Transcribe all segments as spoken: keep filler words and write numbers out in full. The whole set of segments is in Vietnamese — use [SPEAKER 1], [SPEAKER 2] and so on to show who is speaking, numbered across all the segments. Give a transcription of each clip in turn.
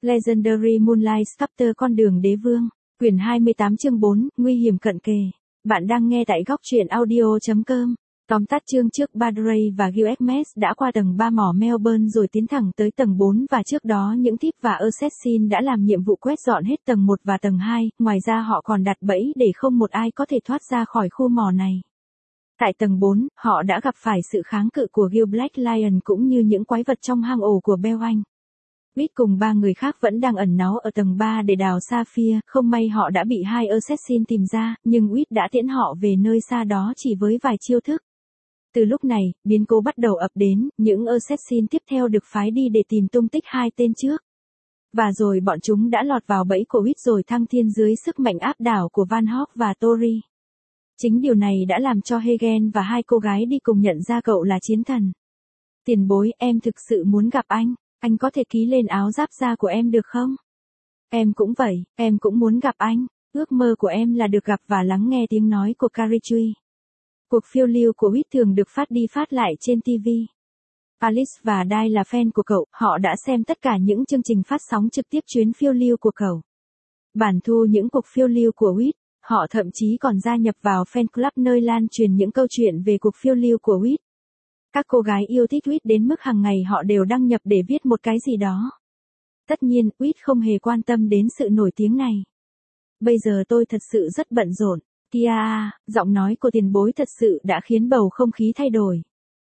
[SPEAKER 1] Legendary Moonlight Sculptor Con đường đế vương, quyển hai mươi tám chương bốn, nguy hiểm cận kề. Bạn đang nghe tại góc truyện audio chấm com. Tóm tắt chương trước, Padre và Gil Hermes đã qua tầng ba mỏ Melbourne rồi tiến thẳng tới tầng bốn và trước đó những thief và assassin đã làm nhiệm vụ quét dọn hết tầng một và tầng hai, ngoài ra họ còn đặt bẫy để không một ai có thể thoát ra khỏi khu mỏ này. Tại tầng bốn, họ đã gặp phải sự kháng cự của Gil Black Lion cũng như những quái vật trong hang ổ của Belwang. Reed cùng ba người khác vẫn đang ẩn náu ở tầng ba để đào Sapphire, không may họ đã bị hai assassin tìm ra, nhưng Reed đã tiễn họ về nơi xa đó chỉ với vài chiêu thức. Từ lúc này, biến cố bắt đầu ập đến, những assassin tiếp theo được phái đi để tìm tung tích hai tên trước. Và rồi bọn chúng đã lọt vào bẫy của Reed rồi thăng thiên dưới sức mạnh áp đảo của Van Hawk và Tori. Chính điều này đã làm cho Hagen và hai cô gái đi cùng nhận ra cậu là chiến thần. Tiền bối, em thực sự muốn gặp anh. Anh có thể ký lên áo giáp da của em được không? Em cũng vậy, em cũng muốn gặp anh. Ước mơ của em là được gặp và lắng nghe tiếng nói của Carrie. Cuộc phiêu lưu của Reed thường được phát đi phát lại trên ti vi. Alice và Di là fan của cậu, họ đã xem tất cả những chương trình phát sóng trực tiếp chuyến phiêu lưu của cậu. Bản thu những cuộc phiêu lưu của Reed, họ thậm chí còn gia nhập vào fan club nơi lan truyền những câu chuyện về cuộc phiêu lưu của Reed. Các cô gái yêu thích Reed đến mức hàng ngày họ đều đăng nhập để viết một cái gì đó. Tất nhiên, Reed không hề quan tâm đến sự nổi tiếng này. Bây giờ tôi thật sự rất bận rộn. Tia, giọng nói của tiền bối thật sự đã khiến bầu không khí thay đổi.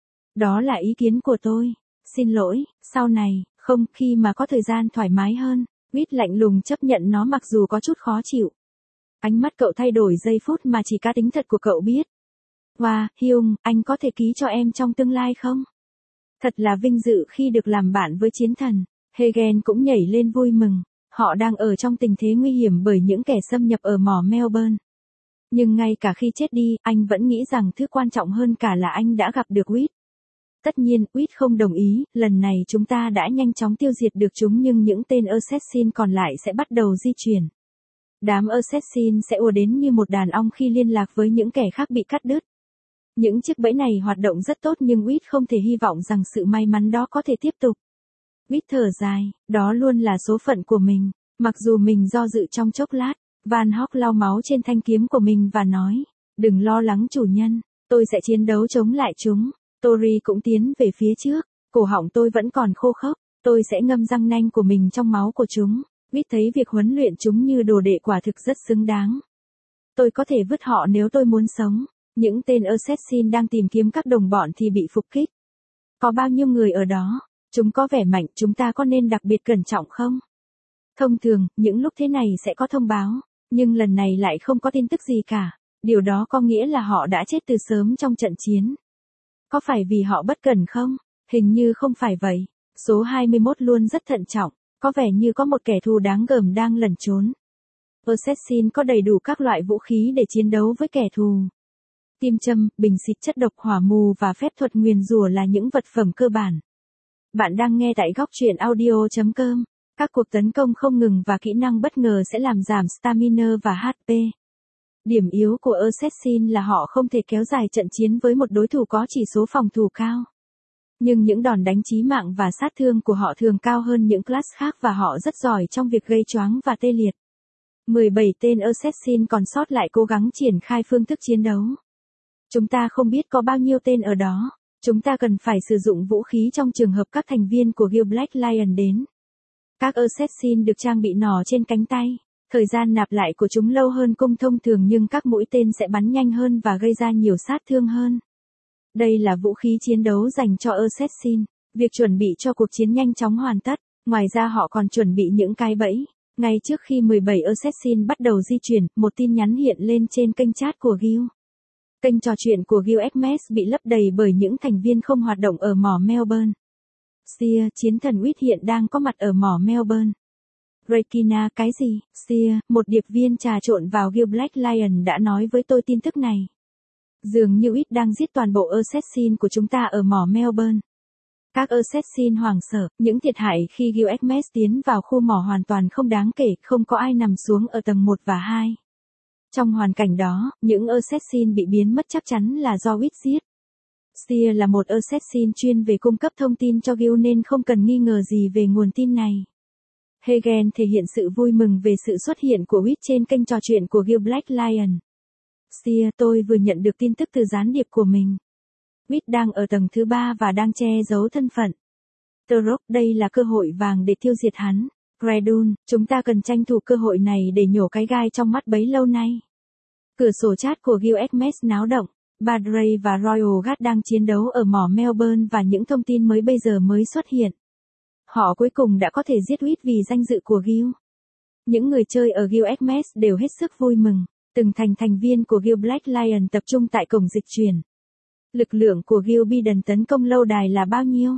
[SPEAKER 1] Đó là ý kiến của tôi. Xin lỗi, sau này, không, khi mà có thời gian thoải mái hơn. Reed lạnh lùng chấp nhận nó mặc dù có chút khó chịu. Ánh mắt cậu thay đổi giây phút mà chỉ cá tính thật của cậu biết. Wow, Hyung, anh có thể ký cho em trong tương lai không? Thật là vinh dự khi được làm bạn với chiến thần. Hagen cũng nhảy lên vui mừng. Họ đang ở trong tình thế nguy hiểm bởi những kẻ xâm nhập ở mỏ Melbourne. Nhưng ngay cả khi chết đi, anh vẫn nghĩ rằng thứ quan trọng hơn cả là anh đã gặp được Reed. Tất nhiên, Reed không đồng ý, lần này chúng ta đã nhanh chóng tiêu diệt được chúng nhưng những tên assassin còn lại sẽ bắt đầu di chuyển. Đám assassin sẽ ùa đến như một đàn ong khi liên lạc với những kẻ khác bị cắt đứt. Những chiếc bẫy này hoạt động rất tốt nhưng Reed không thể hy vọng rằng sự may mắn đó có thể tiếp tục. Reed thở dài, đó luôn là số phận của mình. Mặc dù mình do dự trong chốc lát, Van Hawk lau máu trên thanh kiếm của mình và nói, đừng lo lắng chủ nhân, tôi sẽ chiến đấu chống lại chúng. Tori cũng tiến về phía trước, cổ họng tôi vẫn còn khô khốc, tôi sẽ ngâm răng nanh của mình trong máu của chúng. Reed thấy việc huấn luyện chúng như đồ đệ quả thực rất xứng đáng. Tôi có thể vứt họ nếu tôi muốn sống. Những tên assassin đang tìm kiếm các đồng bọn thì bị phục kích. Có bao nhiêu người ở đó? Chúng có vẻ mạnh, chúng ta có nên đặc biệt cẩn trọng không? Thông thường, những lúc thế này sẽ có thông báo, nhưng lần này lại không có tin tức gì cả. Điều đó có nghĩa là họ đã chết từ sớm trong trận chiến. Có phải vì họ bất cẩn không? Hình như không phải vậy. Số hai mươi mốt luôn rất thận trọng, có vẻ như có một kẻ thù đáng gờm đang lẩn trốn. Assassin có đầy đủ các loại vũ khí để chiến đấu với kẻ thù. Kim châm, bình xịt chất độc hỏa mù và phép thuật nguyền rủa là những vật phẩm cơ bản. Bạn đang nghe tại góc truyện audio chấm com. Các cuộc tấn công không ngừng và kỹ năng bất ngờ sẽ làm giảm stamina và hát pê. Điểm yếu của assassin là họ không thể kéo dài trận chiến với một đối thủ có chỉ số phòng thủ cao. Nhưng những đòn đánh chí mạng và sát thương của họ thường cao hơn những class khác và họ rất giỏi trong việc gây choáng và tê liệt. mười bảy tên assassin còn sót lại cố gắng triển khai phương thức chiến đấu. Chúng ta không biết có bao nhiêu tên ở đó. Chúng ta cần phải sử dụng vũ khí trong trường hợp các thành viên của Gil Black Lion đến. Các assassin được trang bị nỏ trên cánh tay. Thời gian nạp lại của chúng lâu hơn cung thông thường nhưng các mũi tên sẽ bắn nhanh hơn và gây ra nhiều sát thương hơn. Đây là vũ khí chiến đấu dành cho assassin. Việc chuẩn bị cho cuộc chiến nhanh chóng hoàn tất. Ngoài ra họ còn chuẩn bị những cái bẫy. Ngay trước khi mười bảy assassin bắt đầu di chuyển, một tin nhắn hiện lên trên kênh chat của Gil. Kênh trò chuyện của Gil Hermes bị lấp đầy bởi những thành viên không hoạt động ở mỏ Melbourne. Sear, chiến thần Reed hiện đang có mặt ở mỏ Melbourne. Rekina, cái gì? Sear, một điệp viên trà trộn vào Gil Black Lion đã nói với tôi tin tức này. Dường như Reed đang giết toàn bộ assassin của chúng ta ở mỏ Melbourne. Các assassin hoảng sợ, những thiệt hại khi Gil Hermes tiến vào khu mỏ hoàn toàn không đáng kể, không có ai nằm xuống ở tầng một và hai. Trong hoàn cảnh đó, những assassin bị biến mất chắc chắn là do Reed giết. Sear là một assassin chuyên về cung cấp thông tin cho Gil nên không cần nghi ngờ gì về nguồn tin này. Hagen thể hiện sự vui mừng về sự xuất hiện của Witt trên kênh trò chuyện của Guild Black Lion. Xia, tôi vừa nhận được tin tức từ gián điệp của mình. Witt đang ở tầng thứ ba và đang che giấu thân phận. Turok, đây là cơ hội vàng để tiêu diệt hắn. Gredun, chúng ta cần tranh thủ cơ hội này để nhổ cái gai trong mắt bấy lâu nay. Cửa sổ chat của Guild Xmas náo động. Badray và Royal Guard đang chiến đấu ở mỏ Melbourne và những thông tin mới bây giờ mới xuất hiện. Họ cuối cùng đã có thể giết Witt vì danh dự của Guild. Những người chơi ở Guild Xmas đều hết sức vui mừng. Từng thành thành viên của Guild Black Lion tập trung tại cổng dịch chuyển. Lực lượng của Guild Biden tấn công lâu đài là bao nhiêu?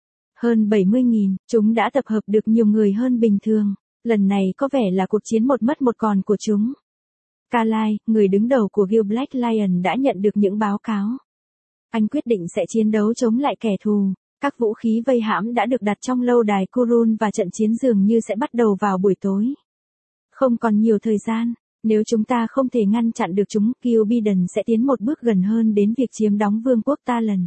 [SPEAKER 1] Hơn bảy mươi nghìn, chúng đã tập hợp được nhiều người hơn bình thường. Lần này có vẻ là cuộc chiến một mất một còn của chúng. Carly, người đứng đầu của Guild Black Lion đã nhận được những báo cáo. Anh quyết định sẽ chiến đấu chống lại kẻ thù. Các vũ khí vây hãm đã được đặt trong lâu đài Kurun và trận chiến dường như sẽ bắt đầu vào buổi tối. Không còn nhiều thời gian. Nếu chúng ta không thể ngăn chặn được chúng, Guild Biden sẽ tiến một bước gần hơn đến việc chiếm đóng vương quốc Talon.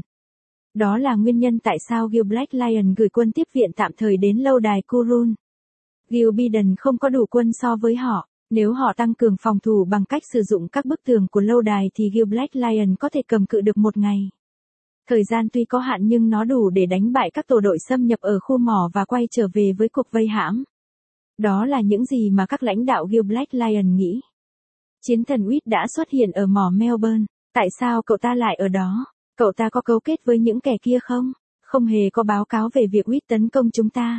[SPEAKER 1] Đó là nguyên nhân tại sao Guild Black Lion gửi quân tiếp viện tạm thời đến lâu đài Kurun. Guild Biden không có đủ quân so với họ. Nếu họ tăng cường phòng thủ bằng cách sử dụng các bức tường của lâu đài thì Guild Black Lion có thể cầm cự được một ngày. Thời gian tuy có hạn nhưng nó đủ để đánh bại các tổ đội xâm nhập ở khu mỏ và quay trở về với cuộc vây hãm. Đó là những gì mà các lãnh đạo Guild Black Lion nghĩ. Chiến thần Witt đã xuất hiện ở mỏ Melbourne. Tại sao cậu ta lại ở đó? Cậu ta có cấu kết với những kẻ kia không? Không hề có báo cáo về việc Witt tấn công chúng ta.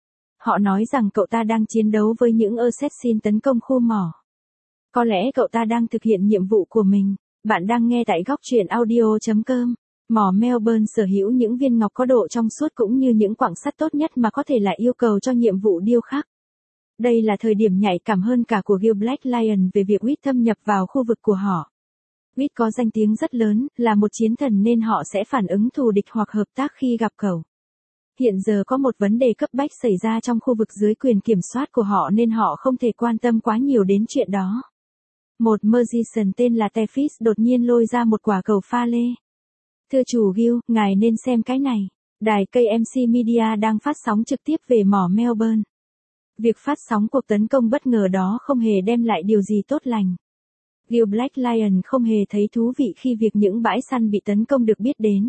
[SPEAKER 1] Họ nói rằng cậu ta đang chiến đấu với những assassin tấn công khu mỏ. Có lẽ cậu ta đang thực hiện nhiệm vụ của mình. Bạn đang nghe tại góc truyện audio chấm com. Mỏ Melbourne sở hữu những viên ngọc có độ trong suốt cũng như những quặng sắt tốt nhất mà có thể là yêu cầu cho nhiệm vụ điêu khắc. Đây là thời điểm nhạy cảm hơn cả của Guild Black Lion về việc Witt thâm nhập vào khu vực của họ. Witt có danh tiếng rất lớn, là một chiến thần nên họ sẽ phản ứng thù địch hoặc hợp tác khi gặp cậu. Hiện giờ có một vấn đề cấp bách xảy ra trong khu vực dưới quyền kiểm soát của họ nên họ không thể quan tâm quá nhiều đến chuyện đó. Một magician tên là Tefis đột nhiên lôi ra một quả cầu pha lê. Thưa chủ Guild, ngài nên xem cái này. Đài ca em xê Media đang phát sóng trực tiếp về mỏ Melbourne. Việc phát sóng cuộc tấn công bất ngờ đó không hề đem lại điều gì tốt lành. Guild Black Lion không hề thấy thú vị khi việc những bãi săn bị tấn công được biết đến.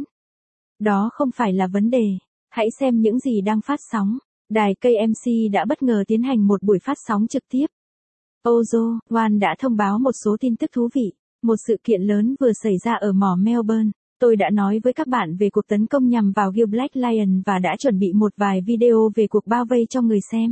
[SPEAKER 1] Đó không phải là vấn đề. Hãy xem những gì đang phát sóng. Đài ca em xê đã bất ngờ tiến hành một buổi phát sóng trực tiếp. Ozo One đã thông báo một số tin tức thú vị. Một sự kiện lớn vừa xảy ra ở mỏ Melbourne. Tôi đã nói với các bạn về cuộc tấn công nhằm vào Guild Black Lion và đã chuẩn bị một vài video về cuộc bao vây cho người xem.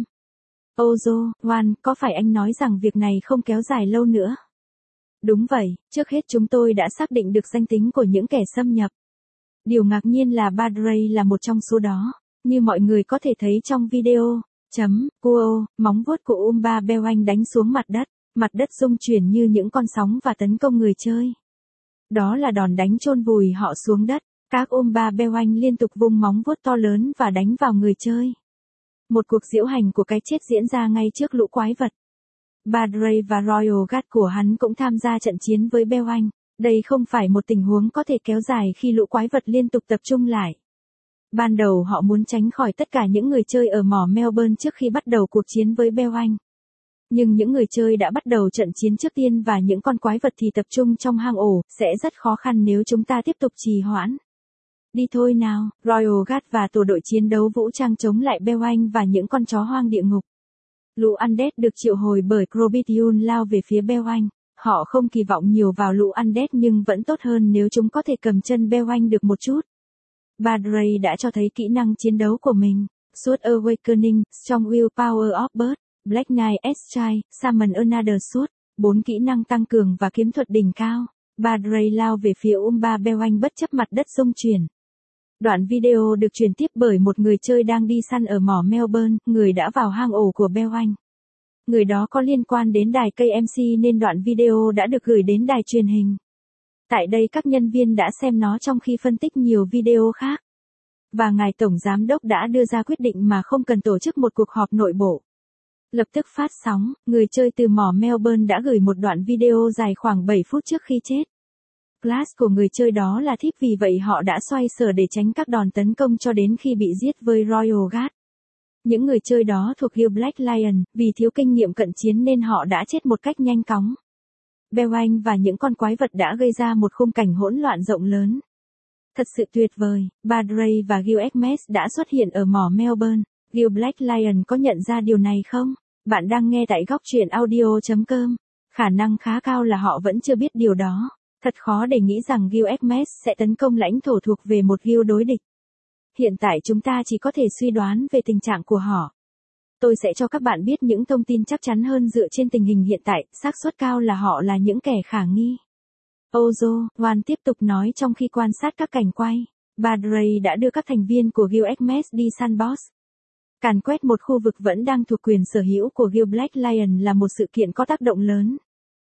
[SPEAKER 1] Ozo One, có phải anh nói rằng việc này không kéo dài lâu nữa? Đúng vậy, trước hết chúng tôi đã xác định được danh tính của những kẻ xâm nhập. Điều ngạc nhiên là Badray là một trong số đó, như mọi người có thể thấy trong video. Chấm, Kuo, móng vuốt của Umba Bewang đánh xuống mặt đất, mặt đất rung chuyển như những con sóng và tấn công người chơi. Đó là đòn đánh chôn vùi họ xuống đất, các Umba Bewang liên tục vung móng vuốt to lớn và đánh vào người chơi. Một cuộc diễu hành của cái chết diễn ra ngay trước lũ quái vật. Badray và Royal Guard của hắn cũng tham gia trận chiến với Bewang. Đây không phải một tình huống có thể kéo dài khi lũ quái vật liên tục tập trung lại. Ban đầu họ muốn tránh khỏi tất cả những người chơi ở mỏ Melbourne trước khi bắt đầu cuộc chiến với Bewang. Nhưng những người chơi đã bắt đầu trận chiến trước tiên và những con quái vật thì tập trung trong hang ổ, sẽ rất khó khăn nếu chúng ta tiếp tục trì hoãn. Đi thôi nào, Royal Guard và tổ đội chiến đấu vũ trang chống lại Bewang và những con chó hoang địa ngục. Lũ Undead được triệu hồi bởi Crobitiun lao về phía Bewang. Họ không kỳ vọng nhiều vào lũ Undead nhưng vẫn tốt hơn nếu chúng có thể cầm chân Bewang được một chút. Badray đã cho thấy kỹ năng chiến đấu của mình. Sword Awakening, Strong Will Power of Bird, Black Knight S-Child, Summon Another Sword, bốn kỹ năng tăng cường và kiếm thuật đỉnh cao. Badray lao về phía Umba Bewang bất chấp mặt đất rung chuyển. Đoạn video được truyền tiếp bởi một người chơi đang đi săn ở mỏ Melbourne, người đã vào hang ổ của Bewang. Người đó có liên quan đến đài ca em xê nên đoạn video đã được gửi đến đài truyền hình. Tại đây các nhân viên đã xem nó trong khi phân tích nhiều video khác. Và ngài Tổng Giám đốc đã đưa ra quyết định mà không cần tổ chức một cuộc họp nội bộ. Lập tức phát sóng, người chơi từ mỏ Melbourne đã gửi một đoạn video dài khoảng bảy phút trước khi chết. Class của người chơi đó là thief vì vậy họ đã xoay sở để tránh các đòn tấn công cho đến khi bị giết với Royal Guard. Những người chơi đó thuộc guild Black Lion, vì thiếu kinh nghiệm cận chiến nên họ đã chết một cách nhanh chóng. Beoanh và những con quái vật đã gây ra một khung cảnh hỗn loạn rộng lớn. Thật sự tuyệt vời, Badray và Guild Hermes đã xuất hiện ở mỏ Melbourne. Guild Black Lion có nhận ra điều này không? Bạn đang nghe tại góc truyện audio chấm com. Khả năng khá cao là họ vẫn chưa biết điều đó. Thật khó để nghĩ rằng Guild Hermes sẽ tấn công lãnh thổ thuộc về một guild đối địch. Hiện tại chúng ta chỉ có thể suy đoán về tình trạng của họ. Tôi sẽ cho các bạn biết những thông tin chắc chắn hơn dựa trên tình hình hiện tại, xác suất cao là họ là những kẻ khả nghi. Ozo, Juan tiếp tục nói trong khi quan sát các cảnh quay. Badray đã đưa các thành viên của Guild Hermes đi săn boss. Càn quét một khu vực vẫn đang thuộc quyền sở hữu của Guild Black Lion là một sự kiện có tác động lớn.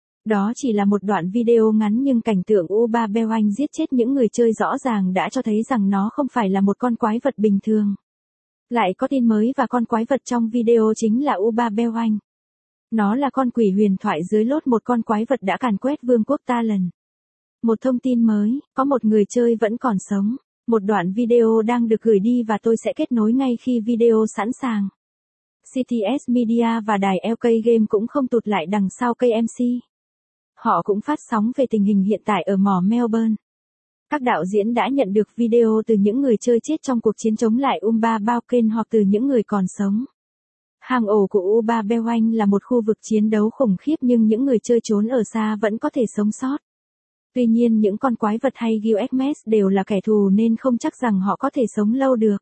[SPEAKER 1] Đó chỉ là một đoạn video ngắn nhưng cảnh tượng u ba Beoanh giết chết những người chơi rõ ràng đã cho thấy rằng nó không phải là một con quái vật bình thường. Lại có tin mới và con quái vật trong video chính là u ba Beoanh. Nó là con quỷ huyền thoại dưới lốt một con quái vật đã càn quét vương quốc Talon. Một thông tin mới, có một người chơi vẫn còn sống. Một đoạn video đang được gửi đi và tôi sẽ kết nối ngay khi video sẵn sàng. xê tê ét Media và đài lờ ca Game cũng không tụt lại đằng sau ca em xê. Họ cũng phát sóng về tình hình hiện tại ở mỏ Melbourne. Các đạo diễn đã nhận được video từ những người chơi chết trong cuộc chiến chống lại u ba Beoanh hoặc từ những người còn sống. Hang ổ của u ba Beoanh là một khu vực chiến đấu khủng khiếp nhưng những người chơi trốn ở xa vẫn có thể sống sót. Tuy nhiên những con quái vật hay Guild Hermes đều là kẻ thù nên không chắc rằng họ có thể sống lâu được.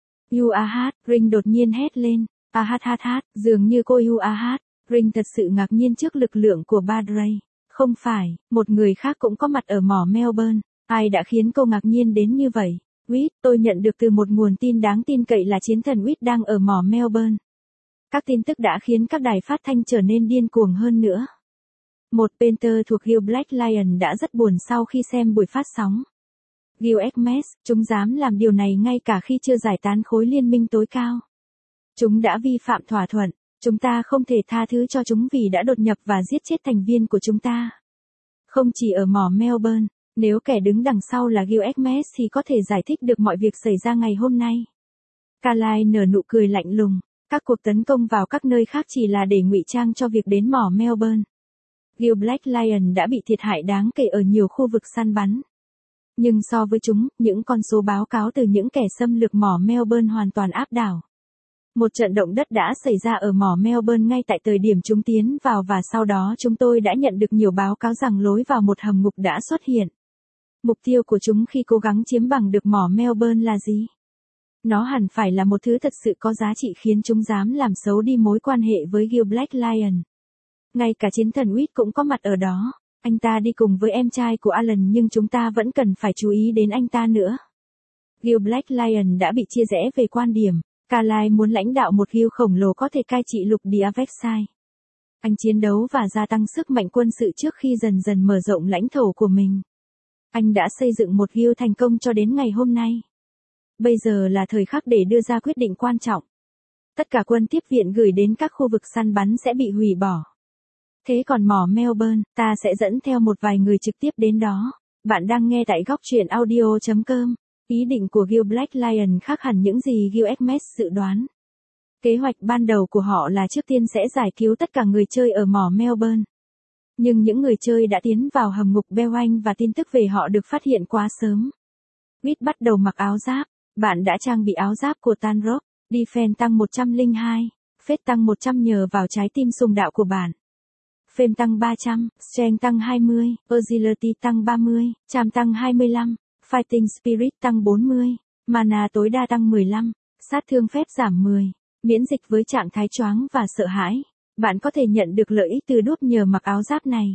[SPEAKER 1] Uah, Ring đột nhiên hét lên. Ahahahat, dường như cô Uah. Ring thật sự ngạc nhiên trước lực lượng của Badray. Không phải, một người khác cũng có mặt ở mỏ Melbourne. Ai đã khiến cô ngạc nhiên đến như vậy? Wit, tôi nhận được từ một nguồn tin đáng tin cậy là chiến thần Wit đang ở mỏ Melbourne. Các tin tức đã khiến các đài phát thanh trở nên điên cuồng hơn nữa. Một painter thuộc Guild Black Lion đã rất buồn sau khi xem buổi phát sóng. Guild Hermes, chúng dám làm điều này ngay cả khi chưa giải tán khối liên minh tối cao. Chúng đã vi phạm thỏa thuận, chúng ta không thể tha thứ cho chúng vì đã đột nhập và giết chết thành viên của chúng ta. Không chỉ ở mỏ Melbourne, nếu kẻ đứng đằng sau là Guild Hermes thì có thể giải thích được mọi việc xảy ra ngày hôm nay. Carlyle nở nụ cười lạnh lùng, các cuộc tấn công vào các nơi khác chỉ là để ngụy trang cho việc đến mỏ Melbourne. Guild Black Lion đã bị thiệt hại đáng kể ở nhiều khu vực săn bắn. Nhưng so với chúng, những con số báo cáo từ những kẻ xâm lược mỏ Melbourne hoàn toàn áp đảo. Một trận động đất đã xảy ra ở mỏ Melbourne ngay tại thời điểm chúng tiến vào và sau đó chúng tôi đã nhận được nhiều báo cáo rằng lối vào một hầm ngục đã xuất hiện. Mục tiêu của chúng khi cố gắng chiếm bằng được mỏ Melbourne là gì? Nó hẳn phải là một thứ thật sự có giá trị khiến chúng dám làm xấu đi mối quan hệ với Guild Black Lion. Ngay cả chiến thần Wit cũng có mặt ở đó. Anh ta đi cùng với em trai của Alan nhưng chúng ta vẫn cần phải chú ý đến anh ta nữa. Guild Black Lion đã bị chia rẽ về quan điểm. Carlyle muốn lãnh đạo một guild khổng lồ có thể cai trị lục địa Vexai. Anh chiến đấu và gia tăng sức mạnh quân sự trước khi dần dần mở rộng lãnh thổ của mình. Anh đã xây dựng một guild thành công cho đến ngày hôm nay. Bây giờ là thời khắc để đưa ra quyết định quan trọng. Tất cả quân tiếp viện gửi đến các khu vực săn bắn sẽ bị hủy bỏ. Thế còn mỏ Melbourne, ta sẽ dẫn theo một vài người trực tiếp đến đó. Bạn đang nghe tại góc truyện audio chấm com. Ý định của Guild Black Lion khác hẳn những gì Guild Hermes dự đoán. Kế hoạch ban đầu của họ là trước tiên sẽ giải cứu tất cả người chơi ở mỏ Melbourne. Nhưng những người chơi đã tiến vào hầm ngục Beoanh và tin tức về họ được phát hiện quá sớm. Wit bắt đầu mặc áo giáp. Bạn đã trang bị áo giáp của Tanrock. Defense tăng một trăm lẻ hai. Faith tăng một trăm nhờ vào trái tim sùng đạo của bạn. Fame tăng ba trăm, Strength tăng hai mươi, Agility tăng ba mươi, Charm tăng hai mươi lăm, Fighting Spirit tăng bốn mươi, Mana tối đa tăng mười lăm, sát thương phép giảm mười, miễn dịch với trạng thái choáng và sợ hãi. Bạn có thể nhận được lợi ích từ đúp nhờ mặc áo giáp này.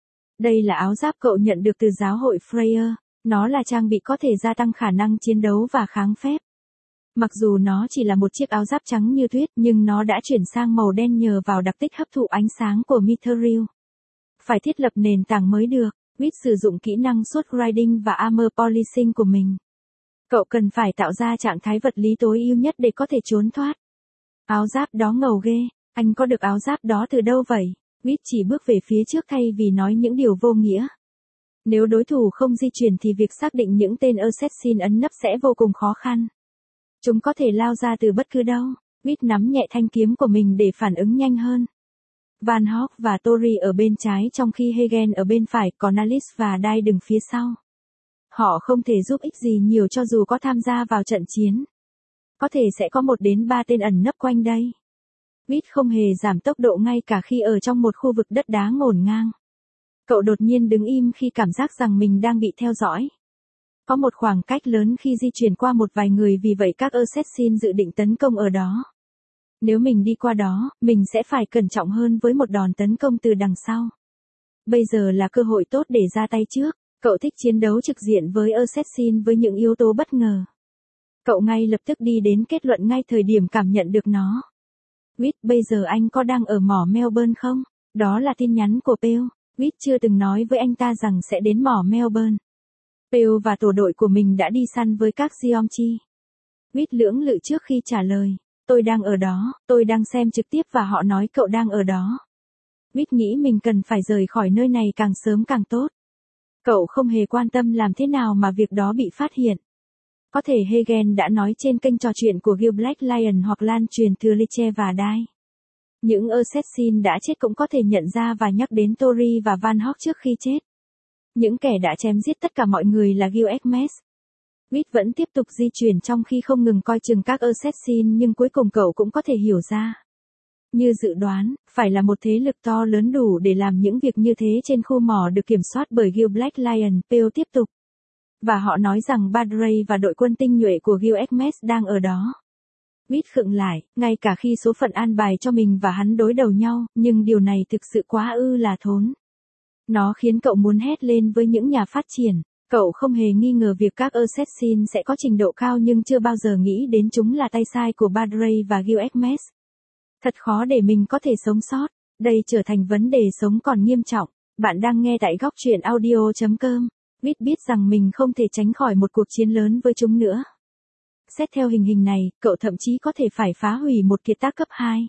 [SPEAKER 1] Đây là áo giáp cậu nhận được từ giáo hội Freya. Nó là trang bị có thể gia tăng khả năng chiến đấu và kháng phép. Mặc dù nó chỉ là một chiếc áo giáp trắng như tuyết nhưng nó đã chuyển sang màu đen nhờ vào đặc tích hấp thụ ánh sáng của Mithril. Phải thiết lập nền tảng mới được. Wit sử dụng kỹ năng Sword Riding và Armor Polishing của mình. Cậu cần phải tạo ra trạng thái vật lý tối ưu nhất để có thể trốn thoát. Áo giáp đó ngầu ghê. Anh có được áo giáp đó từ đâu vậy? Wit chỉ bước về phía trước thay vì nói những điều vô nghĩa. Nếu đối thủ không di chuyển thì việc xác định những tên assassin ẩn nấp sẽ vô cùng khó khăn. Chúng có thể lao ra từ bất cứ đâu. Reed nắm nhẹ thanh kiếm của mình để phản ứng nhanh hơn. Van Hawk và Tori ở bên trái trong khi Hagen ở bên phải, còn Alice và Dai đứng phía sau. Họ không thể giúp ích gì nhiều cho dù có tham gia vào trận chiến. Có thể sẽ có một đến ba tên ẩn nấp quanh đây. Reed không hề giảm tốc độ ngay cả khi ở trong một khu vực đất đá ngổn ngang. Cậu đột nhiên đứng im khi cảm giác rằng mình đang bị theo dõi. Có một khoảng cách lớn khi di chuyển qua một vài người, vì vậy các assassin dự định tấn công ở đó. Nếu mình đi qua đó, mình sẽ phải cẩn trọng hơn với một đòn tấn công từ đằng sau. Bây giờ là cơ hội tốt để ra tay trước. Cậu thích chiến đấu trực diện với assassin với những yếu tố bất ngờ. Cậu ngay lập tức đi đến kết luận ngay thời điểm cảm nhận được nó. Reed, bây giờ anh có đang ở mỏ Melbourne không? Đó là tin nhắn của Pearl. Reed chưa từng nói với anh ta rằng sẽ đến mỏ Melbourne. Pearl và tổ đội của mình đã đi săn với các Geomchi. Reed lưỡng lự trước khi trả lời. Tôi đang ở đó, tôi đang xem trực tiếp và họ nói cậu đang ở đó. Reed nghĩ mình cần phải rời khỏi nơi này càng sớm càng tốt. Cậu không hề quan tâm làm thế nào mà việc đó bị phát hiện. Có thể Hagen đã nói trên kênh trò chuyện của Guild Black Lion hoặc lan truyền từ Liche và Dai. Những assassin đã chết cũng có thể nhận ra và nhắc đến Tori và Van Hawk trước khi chết. Những kẻ đã chém giết tất cả mọi người là Guild Hermes. Reed vẫn tiếp tục di chuyển trong khi không ngừng coi chừng các assassin, nhưng cuối cùng cậu cũng có thể hiểu ra. Như dự đoán, phải là một thế lực to lớn đủ để làm những việc như thế trên khu mỏ được kiểm soát bởi Guild Black Lion. Pearl tiếp tục. Và họ nói rằng Padre và đội quân tinh nhuệ của Guild Hermes đang ở đó. Reed khựng lại, ngay cả khi số phận an bài cho mình và hắn đối đầu nhau, nhưng điều này thực sự quá ư là thốn. Nó khiến cậu muốn hét lên với những nhà phát triển. Cậu không hề nghi ngờ việc các assassin sẽ có trình độ cao, nhưng chưa bao giờ nghĩ đến chúng là tay sai của Padre và Guild Hermes. Thật khó để mình có thể sống sót. Đây trở thành vấn đề sống còn nghiêm trọng. Bạn đang nghe tại góc truyện audio chấm com. Reed biết rằng mình không thể tránh khỏi một cuộc chiến lớn với chúng nữa. Xét theo hình hình này, cậu thậm chí có thể phải phá hủy một kiệt tác cấp hai.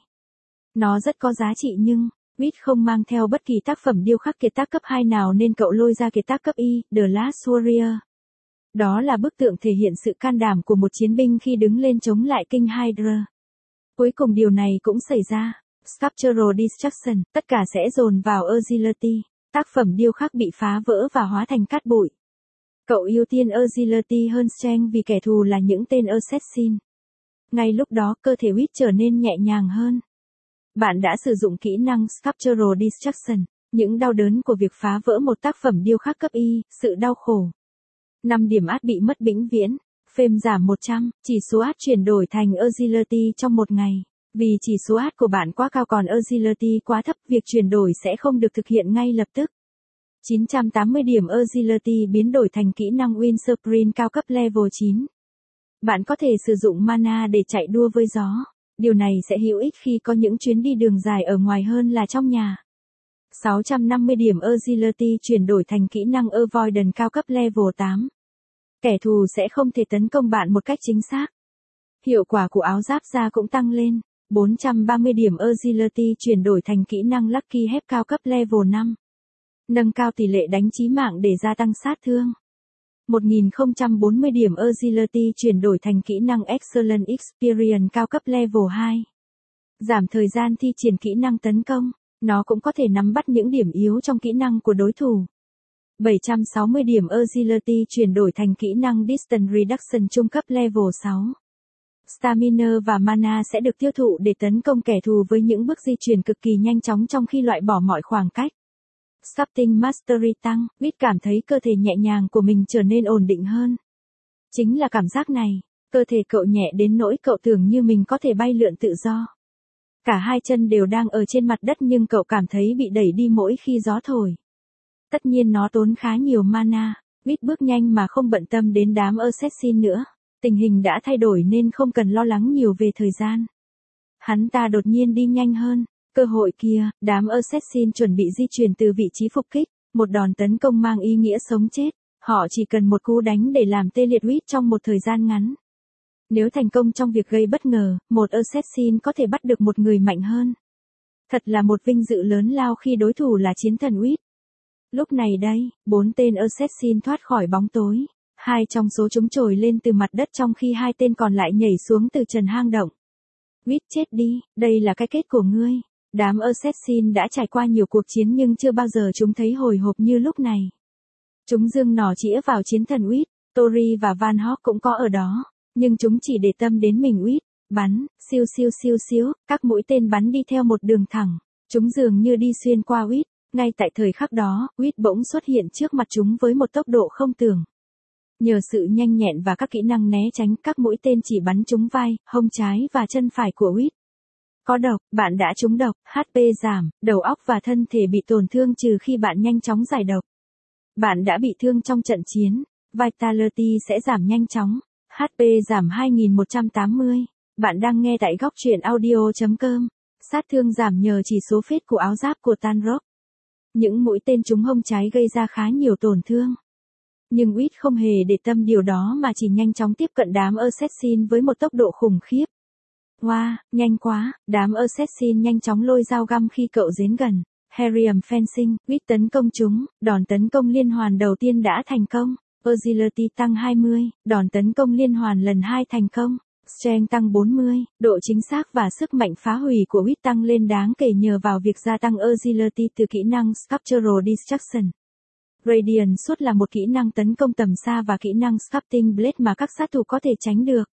[SPEAKER 1] Nó rất có giá trị nhưng, Reed không mang theo bất kỳ tác phẩm điêu khắc kiệt tác cấp hai nào nên cậu lôi ra kiệt tác cấp Y, The Last Warrior. Đó là bức tượng thể hiện sự can đảm của một chiến binh khi đứng lên chống lại King Hydra. Cuối cùng điều này cũng xảy ra. Sculptural Destruction, tất cả sẽ dồn vào Agility. Tác phẩm điêu khắc bị phá vỡ và hóa thành cát bụi. Cậu ưu tiên Agility hơn Strength vì kẻ thù là những tên assassin. Ngay lúc đó cơ thể Reed trở nên nhẹ nhàng hơn. Bạn đã sử dụng kỹ năng Sculptural Destruction, những đau đớn của việc phá vỡ một tác phẩm điêu khắc cấp Y, sự đau khổ. năm điểm át bị mất vĩnh viễn, phêm giảm một trăm, chỉ số át chuyển đổi thành Agility trong một ngày. Vì chỉ số át của bạn quá cao còn Agility quá thấp, việc chuyển đổi sẽ không được thực hiện ngay lập tức. chín trăm tám mươi điểm Agility biến đổi thành kỹ năng Wind Sprint cao cấp level chín. Bạn có thể sử dụng mana để chạy đua với gió. Điều này sẽ hữu ích khi có những chuyến đi đường dài ở ngoài hơn là trong nhà. sáu trăm năm mươi điểm Agility chuyển đổi thành kỹ năng Avoidance cao cấp level tám. Kẻ thù sẽ không thể tấn công bạn một cách chính xác. Hiệu quả của áo giáp da cũng tăng lên. bốn trăm ba mươi điểm Agility chuyển đổi thành kỹ năng Lucky Hep cao cấp level năm. Nâng cao tỷ lệ đánh chí mạng để gia tăng sát thương. một nghìn không trăm bốn mươi điểm Agility chuyển đổi thành kỹ năng Excellent Experience cao cấp level hai. Giảm thời gian thi triển kỹ năng tấn công. Nó cũng có thể nắm bắt những điểm yếu trong kỹ năng của đối thủ. bảy trăm sáu mươi điểm Agility chuyển đổi thành kỹ năng Distance Reduction trung cấp level sáu. Stamina và mana sẽ được tiêu thụ để tấn công kẻ thù với những bước di chuyển cực kỳ nhanh chóng trong khi loại bỏ mọi khoảng cách. Sculpting Mastery tăng, Reed cảm thấy cơ thể nhẹ nhàng của mình trở nên ổn định hơn. Chính là cảm giác này, cơ thể cậu nhẹ đến nỗi cậu tưởng như mình có thể bay lượn tự do. Cả hai chân đều đang ở trên mặt đất nhưng cậu cảm thấy bị đẩy đi mỗi khi gió thổi. Tất nhiên nó tốn khá nhiều mana, Reed bước nhanh mà không bận tâm đến đám assassin nữa. Tình hình đã thay đổi nên không cần lo lắng nhiều về thời gian. Hắn ta đột nhiên đi nhanh hơn. Cơ hội kia, đám assassin chuẩn bị di chuyển từ vị trí phục kích. Một đòn tấn công mang ý nghĩa sống chết. Họ chỉ cần một cú đánh để làm tê liệt Reed trong một thời gian ngắn. Nếu thành công trong việc gây bất ngờ, một assassin có thể bắt được một người mạnh hơn. Thật là một vinh dự lớn lao khi đối thủ là chiến thần Reed. Lúc này đây, bốn tên assassin thoát khỏi bóng tối. Hai trong số chúng trồi lên từ mặt đất trong khi hai tên còn lại nhảy xuống từ trần hang động. Quýt chết đi, đây là cái kết của ngươi. Đám assassin đã trải qua nhiều cuộc chiến nhưng chưa bao giờ chúng thấy hồi hộp như lúc này. Chúng giương nỏ chĩa vào chiến thần Quýt, Tori và Van Hawk cũng có ở đó, nhưng chúng chỉ để tâm đến mình Quýt, bắn, siêu siêu siêu siêu, các mũi tên bắn đi theo một đường thẳng, chúng dường như đi xuyên qua Quýt, ngay tại thời khắc đó, Quýt bỗng xuất hiện trước mặt chúng với một tốc độ không tưởng. Nhờ sự nhanh nhẹn và các kỹ năng né tránh, các mũi tên chỉ bắn trúng vai, hông trái và chân phải của Quýt. Có độc, bạn đã trúng độc, hát pê giảm, đầu óc và thân thể bị tổn thương trừ khi bạn nhanh chóng giải độc. Bạn đã bị thương trong trận chiến, Vitality sẽ giảm nhanh chóng, hát pê giảm hai nghìn một trăm tám mươi. Bạn đang nghe tại góc truyện audio chấm com. Sát thương giảm nhờ chỉ số phết của áo giáp của Tanrock. Những mũi tên trúng hông trái gây ra khá nhiều tổn thương. Nhưng Quýt không hề để tâm điều đó mà chỉ nhanh chóng tiếp cận đám assassin với một tốc độ khủng khiếp. Wow, nhanh quá, đám assassin nhanh chóng lôi dao găm khi cậu đến gần. Harrium Fencing, Quýt tấn công chúng, đòn tấn công liên hoàn đầu tiên đã thành công. Agility tăng hai mươi, đòn tấn công liên hoàn lần hai thành công. Strength tăng bốn mươi, độ chính xác và sức mạnh phá hủy của Quýt tăng lên đáng kể nhờ vào việc gia tăng Agility từ kỹ năng Sculptural Destruction. Radiant Sword là một kỹ năng tấn công tầm xa và kỹ năng Sculpting Blade mà các sát thủ có thể tránh được.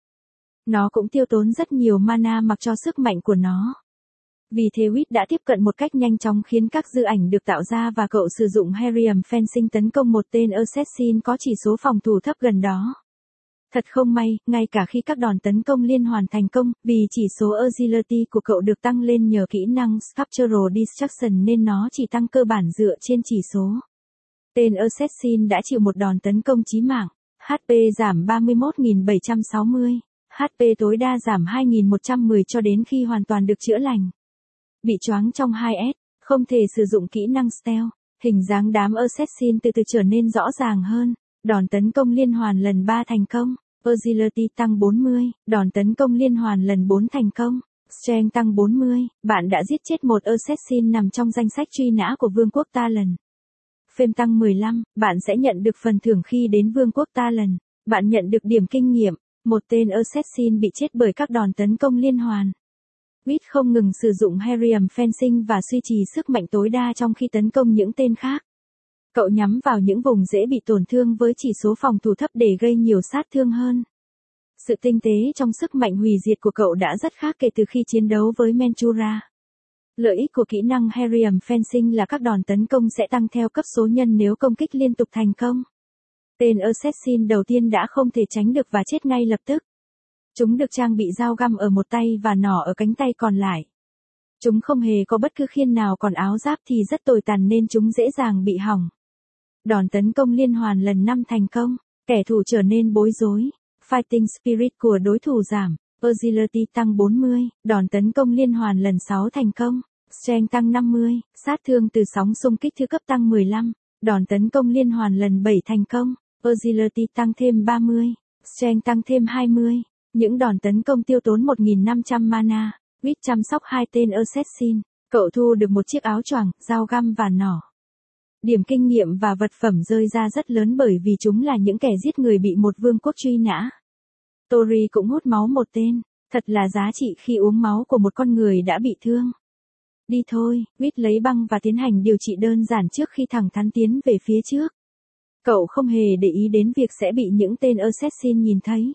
[SPEAKER 1] Nó cũng tiêu tốn rất nhiều mana mặc cho sức mạnh của nó. Vì thế Quýt đã tiếp cận một cách nhanh chóng khiến các dư ảnh được tạo ra và cậu sử dụng Harrium Fencing tấn công một tên assassin có chỉ số phòng thủ thấp gần đó. Thật không may, ngay cả khi các đòn tấn công liên hoàn thành công, vì chỉ số Agility của cậu được tăng lên nhờ kỹ năng Sculptural Destruction nên nó chỉ tăng cơ bản dựa trên chỉ số. Tên assassin đã chịu một đòn tấn công chí mạng, hát pê giảm ba mươi mốt nghìn bảy trăm sáu mươi, hát pê tối đa giảm hai nghìn một trăm mười cho đến khi hoàn toàn được chữa lành. Bị choáng trong hai S, không thể sử dụng kỹ năng stealth, hình dáng đám assassin từ từ trở nên rõ ràng hơn, đòn tấn công liên hoàn lần ba thành công, Agility tăng bốn mươi, đòn tấn công liên hoàn lần bốn thành công, Strength tăng bốn mươi, bạn đã giết chết một assassin nằm trong danh sách truy nã của Vương quốc Talon. Fame tăng mười lăm, bạn sẽ nhận được phần thưởng khi đến Vương quốc Talon, bạn nhận được điểm kinh nghiệm, một tên assassin bị chết bởi các đòn tấn công liên hoàn. Quýt không ngừng sử dụng Harrium Fencing và duy trì sức mạnh tối đa trong khi tấn công những tên khác. Cậu nhắm vào những vùng dễ bị tổn thương với chỉ số phòng thủ thấp để gây nhiều sát thương hơn. Sự tinh tế trong sức mạnh hủy diệt của cậu đã rất khác kể từ khi chiến đấu với Mentura. Lợi ích của kỹ năng Harrium Fencing là các đòn tấn công sẽ tăng theo cấp số nhân nếu công kích liên tục thành công. Tên assassin đầu tiên đã không thể tránh được và chết ngay lập tức. Chúng được trang bị dao găm ở một tay và nỏ ở cánh tay còn lại. Chúng không hề có bất cứ khiên nào, còn áo giáp thì rất tồi tàn nên chúng dễ dàng bị hỏng. Đòn tấn công liên hoàn lần năm thành công, kẻ thù trở nên bối rối. Fighting Spirit của đối thủ giảm, Agility tăng bốn mươi, đòn tấn công liên hoàn lần sáu thành công, Strength tăng năm mươi, sát thương từ sóng xung kích thứ cấp tăng mười lăm, đòn tấn công liên hoàn lần bảy thành công, Agility tăng thêm ba mươi, Strength tăng thêm hai mươi. Những đòn tấn công tiêu tốn một nghìn năm trăm mana, Quýt chăm sóc hai tên assassin, cậu thu được một chiếc áo choàng, dao găm và nỏ. Điểm kinh nghiệm và vật phẩm rơi ra rất lớn bởi vì chúng là những kẻ giết người bị một vương quốc truy nã. Tori cũng hút máu một tên, thật là giá trị khi uống máu của một con người đã bị thương. Đi thôi, Quýt lấy băng và tiến hành điều trị đơn giản trước khi thẳng thắn tiến về phía trước. Cậu không hề để ý đến việc sẽ bị những tên assassin nhìn thấy.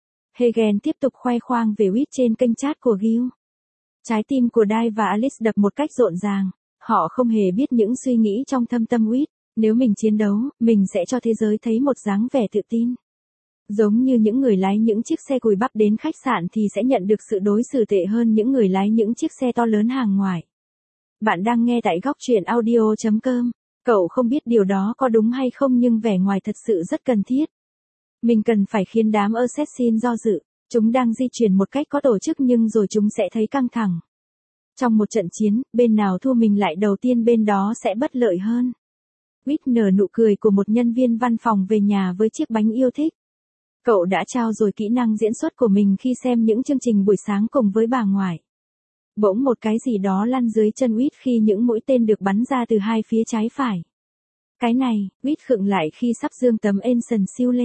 [SPEAKER 1] Hagen tiếp tục khoe khoang về Quýt trên kênh chat của Gil. Trái tim của Dai và Alice đập một cách rộn ràng. Họ không hề biết những suy nghĩ trong thâm tâm Quýt. Nếu mình chiến đấu, mình sẽ cho thế giới thấy một dáng vẻ tự tin. Giống như những người lái những chiếc xe cùi bắp đến khách sạn thì sẽ nhận được sự đối xử tệ hơn những người lái những chiếc xe to lớn hàng ngoài. Bạn đang nghe tại góc truyện audio chấm com. Cậu không biết điều đó có đúng hay không nhưng vẻ ngoài thật sự rất cần thiết. Mình cần phải khiến đám assassin do dự. Chúng đang di chuyển một cách có tổ chức nhưng rồi chúng sẽ thấy căng thẳng. Trong một trận chiến, bên nào thua mình lại đầu tiên bên đó sẽ bất lợi hơn. Quýt nở nụ cười của một nhân viên văn phòng về nhà với chiếc bánh yêu thích. Cậu đã trao dồi kỹ năng diễn xuất của mình khi xem những chương trình buổi sáng cùng với bà ngoại. Bỗng một cái gì đó lăn dưới chân Quýt khi những mũi tên được bắn ra từ hai phía trái phải. Cái này, Quýt khựng lại khi sắp giương tấm Ancient siêu lên.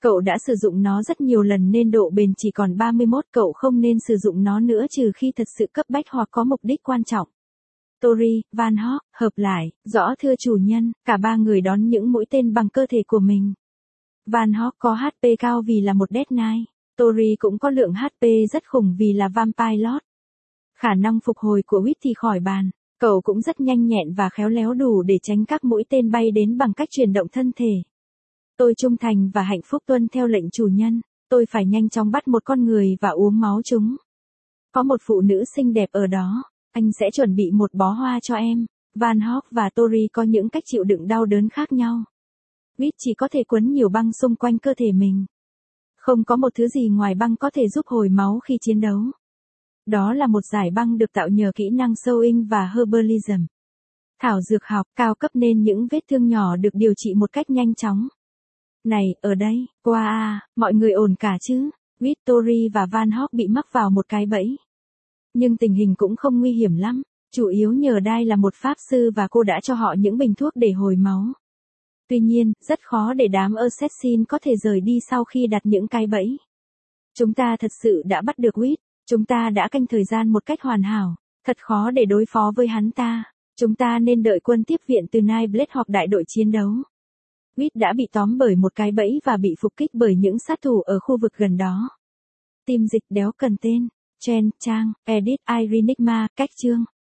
[SPEAKER 1] Cậu đã sử dụng nó rất nhiều lần nên độ bền chỉ còn ba mươi mốt, cậu không nên sử dụng nó nữa trừ khi thật sự cấp bách hoặc có mục đích quan trọng. Tori, Van Hawk, hợp lại, rõ thưa chủ nhân, cả ba người đón những mũi tên bằng cơ thể của mình. Van Hawk có hát pê cao vì là một Death Knight. Tori cũng có lượng hát pê rất khủng vì là Vampire Lord. Khả năng phục hồi của Whit thì khỏi bàn, cậu cũng rất nhanh nhẹn và khéo léo đủ để tránh các mũi tên bay đến bằng cách chuyển động thân thể. Tôi trung thành và hạnh phúc tuân theo lệnh chủ nhân, tôi phải nhanh chóng bắt một con người và uống máu chúng. Có một phụ nữ xinh đẹp ở đó, anh sẽ chuẩn bị một bó hoa cho em. Van Hawk và Tori có những cách chịu đựng đau đớn khác nhau. Whit chỉ có thể quấn nhiều băng xung quanh cơ thể mình. Không có một thứ gì ngoài băng có thể giúp hồi máu khi chiến đấu. Đó là một giải băng được tạo nhờ kỹ năng sewing và herbalism. Thảo dược học cao cấp nên những vết thương nhỏ được điều trị một cách nhanh chóng. Này, ở đây, qua à, mọi người ổn cả chứ? Whit, Tori và Van Hawk bị mắc vào một cái bẫy. Nhưng tình hình cũng không nguy hiểm lắm, chủ yếu nhờ Dai là một pháp sư và cô đã cho họ những bình thuốc để hồi máu. Tuy nhiên, rất khó để đám assassin có thể rời đi sau khi đặt những cái bẫy. Chúng ta thật sự đã bắt được Whit, chúng ta đã canh thời gian một cách hoàn hảo, thật khó để đối phó với hắn ta. Chúng ta nên đợi quân tiếp viện từ Nightblade hoặc đại đội chiến đấu. Whit đã bị tóm bởi một cái bẫy và bị phục kích bởi những sát thủ ở khu vực gần đó. Team dịch đéo cần tên. Chen, Trang, Edit, Irenigma, cách chương.